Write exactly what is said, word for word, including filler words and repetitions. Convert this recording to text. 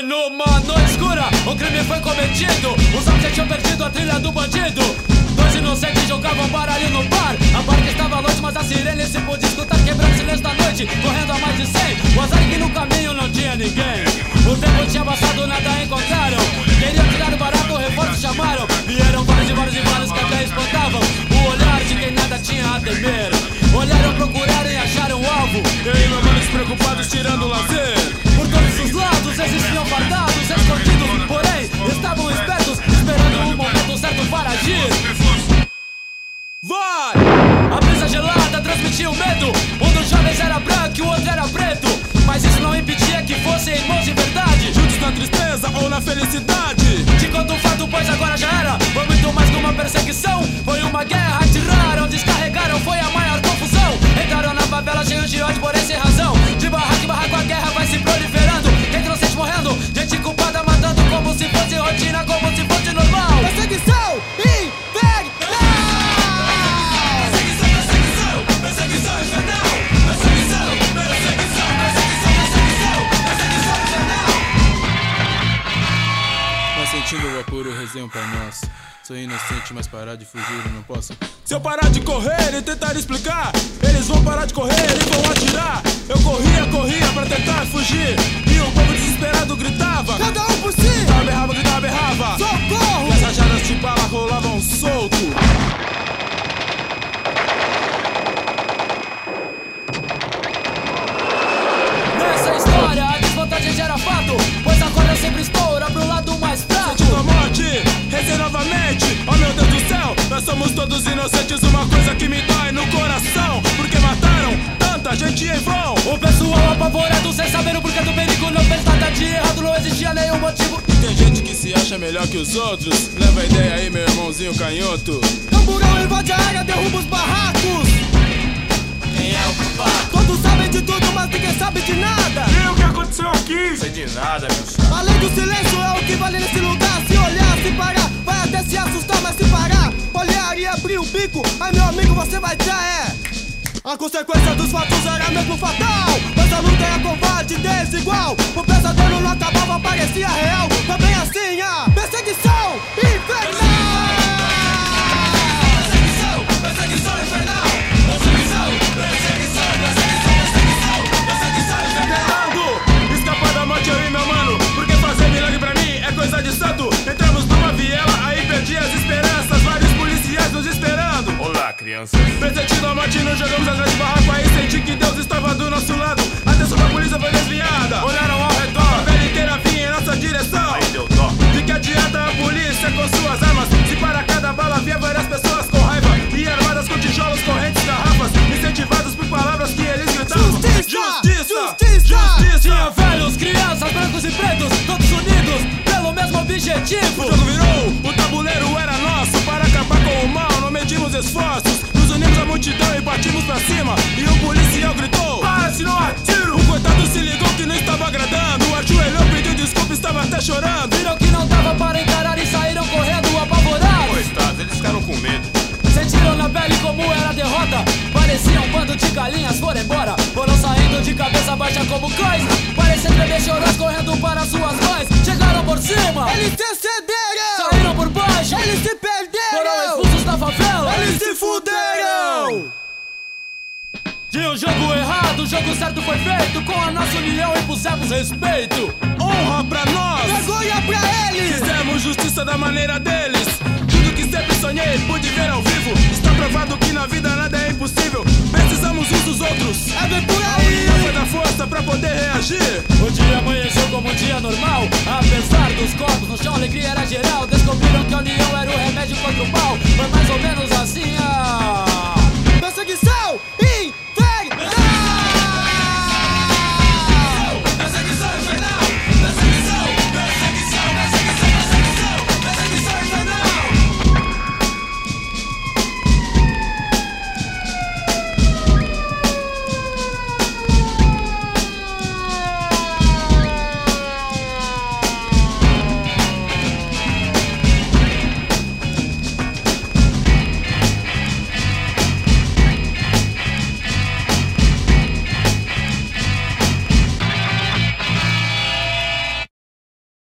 numa noite escura, o crime foi cometido. Os homens já tinham perdido a trilha do bandido. Dois inocentes jogavam baralho no bar. A barca estava longe, mas a sirene se podia escutar, quebrando o silêncio da noite, correndo a mais de cem. O azar é que no caminho não tinha ninguém. O tempo tinha passado, nada encontraram. Queriam tirar o barato, reforços chamaram. Vieram vários e vários e vários que até espantavam o olhar de quem nada tinha a temer. Olharam, procuraram e acharam o alvo. E aí, meus manos preocupados tirando o lazer. Por todos os lados existiam fardados, escondidos, porém estavam espertos, esperando o momento certo para agir. Vai! A brisa gelada transmitia o medo. Um dos jovens era branco e o outro era preto, mas isso não impedia que fossem irmãos de verdade, juntos na tristeza ou na felicidade. Te conto um fato, pois agora já era. Foi muito mais que uma perseguição, foi uma guerra. Atiraram, descarregaram, foi a maior confusão. Entraram na favela cheios de ódio, porém sem razão. De barraco em barraco a guerra vai se proliferando. Tem inocente morrendo, gente culpada matando, como se fosse rotina, como se fosse normal. Perseguição infernal. Perseguição, perseguição, perseguição infernal. Perseguição, perseguição, perseguição, perseguição, perseguição infernal. Mas sentindo o apuro, resenho pra nós. Sou inocente, mas parar de fugir eu não posso. Se eu parar de correr e tentar explicar, eles vão parar de correr e vão atirar. Eu corria, corria pra tentar fugir, e o povo desesperado gritava, cada um por si. Gritava, berrava, gritava, berrava. Socorro! E as rajadas de bala rolavam solto. Nessa história a desvantagem já era fato, pois a corda sempre estoura pro lado mais fraco. Sentindo a morte, rezei novamente. Oh meu Deus do céu, nós somos todos inocentes. Uma coisa que me dói no coração, porque mataram tanta gente em vão. O pessoal apavorado, sem saber o porquê do perigo. Não fez nada de errado, não existia nenhum motivo. E tem gente que se acha melhor que os outros. Leva a ideia aí, meu irmãozinho canhoto. Camburão invade a área, derruba os barracos. Quem é o culpado? Todos sabem de tudo, mas ninguém sabe de nada. E o que aconteceu aqui? Não sei de nada, meu chapa. Além do silêncio é o que vale nesse lugar. Se olhar, se parar, vai até se assustar, mas se parar, olhar e abrir o bico, ai meu amigo, você vai dar é. A consequência dos fatos era mesmo fatal, mas a luta era covarde, desigual. O pesadelo não acabava, parecia real. Foi bem assim a perseguição infernal. Perseguição, perseguição infernal. Perseguição, perseguição, perseguição, perseguição, perseguição infernal. Fernando, escapar da morte eu e meu mano, porque fazer milagre pra mim é coisa de santo. Entramos numa viela, aí perdi as esperanças. Vários policiais nos esperando. Olá, crianças. Persentindo a morte, nos jogamos atrás de barraco. Aí senti que Deus estava do nosso lado. A atenção da polícia foi desviada. Olharam ao redor, a velha inteira vinha em nossa direção. Aí deu dó. De que adianta a polícia com suas armas, se para cada bala havia várias pessoas com raiva e armadas com tijolos, correntes, garrafas, incentivados por palavras que eles gritavam. Justiça! Justiça! Justiça! Justiça! Tinha velhos, crianças, brancos e pretos, todos unidos pelo mesmo objetivo. O jogo virou, o tabuleiro era nosso. Para acabar com o mal, não medimos esforços. Nos unimos à multidão e partimos pra cima. E o policial gritou: para, senão atiro! O coitado se ligou que não estava agradando. Ajoelhou, pediu desculpa, estava até chorando. Viram que não dava para encarar e saíram correndo apavorados. Coitados, eles ficaram com medo. Sentiram na pele como era a derrota. Parecia um bando de galinhas, foram embora. Foram saindo de cabeça baixa como cães, parecendo bebês chorando, correndo para suas mães. Chegaram por cima, Eles se excederam! saíram por baixo, Eles se foram perderam! expulsos da favela. Eles se fuderam! Tinha um jogo errado, o jogo certo foi feito. Com a nossa união impusemos respeito. Honra pra nós! Vergonha pra eles! Fizemos justiça da maneira deles. Tudo que sempre sonhei, pude ver ao vivo. Está provado que na vida nada é impossível. Precisamos uns dos outros. É bem por A aí! união foi da força pra poder reagir. O dia amanheceu como um dia normal. Apesar dos corpos no chão, a alegria era geral. Descobriram que a união era o remédio contra o mal. Foi mais ou menos